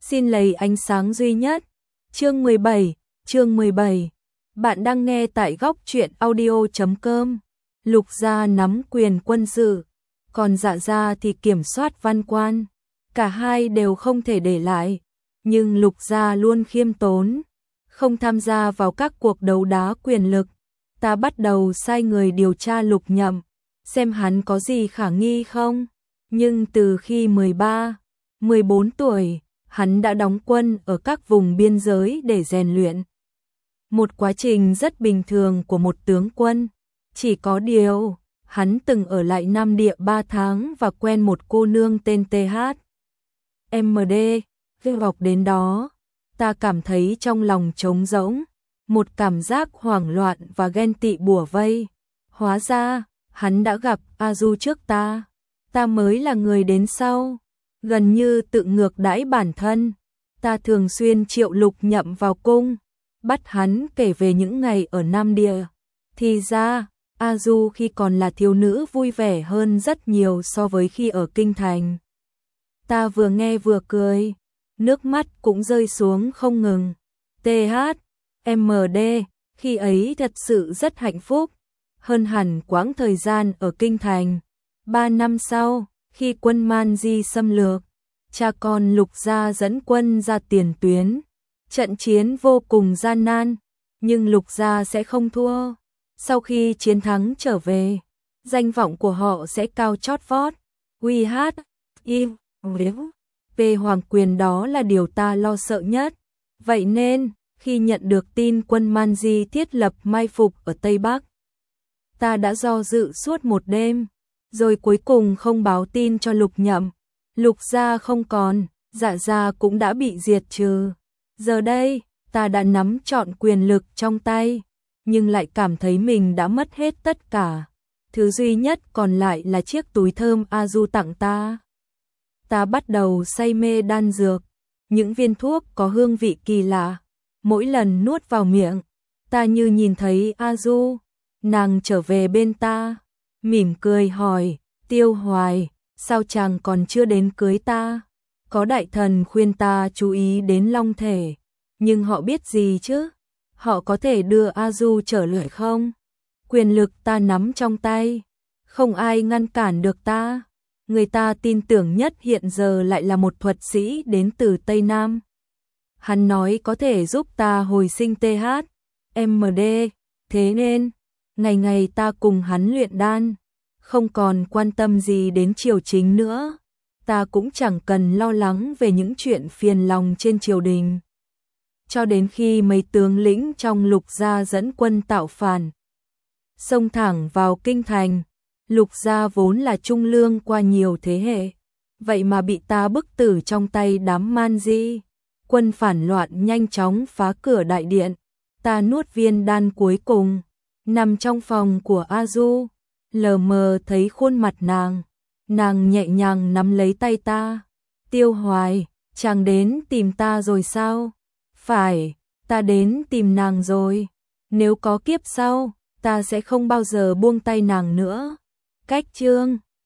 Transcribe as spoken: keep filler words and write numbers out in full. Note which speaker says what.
Speaker 1: Xin lấy ánh sáng duy nhất. Chương mười bảy, chương mười bảy. Bạn đang nghe tại góc truyện audio chấm com. Lục Gia nắm quyền quân sự, còn Dạ Gia thì kiểm soát văn quan. Cả hai đều không thể để lại, nhưng Lục Gia luôn khiêm tốn, không tham gia vào các cuộc đấu đá quyền lực. Ta bắt đầu sai người điều tra Lục Nhậm, xem hắn có gì khả nghi không. Nhưng từ khi mười ba, mười bốn tuổi, hắn đã đóng quân ở các vùng biên giới để rèn luyện. Một quá trình rất bình thường của một tướng quân. Chỉ có điều, hắn từng ở lại Nam Địa ba tháng và quen một cô nương tên tê hát. em đê, khi học đến đó, ta cảm thấy trong lòng trống rỗng, một cảm giác hoảng loạn và ghen tị bủa vây. Hóa ra, hắn đã gặp A Du trước ta, ta mới là người đến sau. Gần như tự ngược đãi bản thân, ta thường xuyên triệu Lục Nhậm vào cung, bắt hắn kể về những ngày ở Nam Địa. Thì ra, A Du khi còn là thiếu nữ vui vẻ hơn rất nhiều so với khi ở kinh thành. Ta vừa nghe vừa cười, nước mắt cũng rơi xuống không ngừng. tê hát, em đê, khi ấy thật sự rất hạnh phúc, hơn hẳn quãng thời gian ở kinh thành. Ba năm sau, khi quân Man Di xâm lược, cha con Lục Gia dẫn quân ra tiền tuyến. Trận chiến vô cùng gian nan, nhưng Lục Gia sẽ không thua. Sau khi chiến thắng trở về, danh vọng của họ sẽ cao chót vót. Quy hát, im, về hoàng quyền đó là điều ta lo sợ nhất. Vậy nên, khi nhận được tin quân Man Di thiết lập mai phục ở Tây Bắc, ta đã do dự suốt một đêm, rồi cuối cùng không báo tin cho Lục Nhậm. Lục Gia không còn, Dạ Gia cũng đã bị diệt trừ. Giờ đây, ta đã nắm trọn quyền lực trong tay, nhưng lại cảm thấy mình đã mất hết tất cả. Thứ duy nhất còn lại là chiếc túi thơm A Du tặng ta. Ta bắt đầu say mê đan dược, những viên thuốc có hương vị kỳ lạ. Mỗi lần nuốt vào miệng, ta như nhìn thấy A Du. Nàng trở về bên ta, mỉm cười hỏi, Tiêu Hoài, sao chàng còn chưa đến cưới ta? Có đại thần khuyên ta chú ý đến long thể, nhưng họ biết gì chứ? Họ có thể đưa A Du trở lại không? Quyền lực ta nắm trong tay, không ai ngăn cản được ta. Người ta tin tưởng nhất hiện giờ lại là một thuật sĩ đến từ Tây Nam. Hắn nói có thể giúp ta hồi sinh tê hát, em đê, thế nên, ngày ngày ta cùng hắn luyện đan, không còn quan tâm gì đến triều chính nữa. Ta cũng chẳng cần lo lắng về những chuyện phiền lòng trên triều đình. Cho đến khi mấy tướng lĩnh trong Lục Gia dẫn quân tạo phản, xông thẳng vào kinh thành. Lục Gia vốn là trung lương qua nhiều thế hệ, vậy mà bị ta bức tử trong tay đám Man Di. Quân phản loạn nhanh chóng phá cửa đại điện. Ta nuốt viên đan cuối cùng, nằm trong phòng của A Du, lờ mờ thấy khuôn mặt nàng. Nàng nhẹ nhàng nắm lấy tay ta. Tiêu Hoài, chàng đến tìm ta rồi sao? Phải, ta đến tìm nàng rồi. Nếu có kiếp sau, ta sẽ không bao giờ buông tay nàng nữa. Cách chương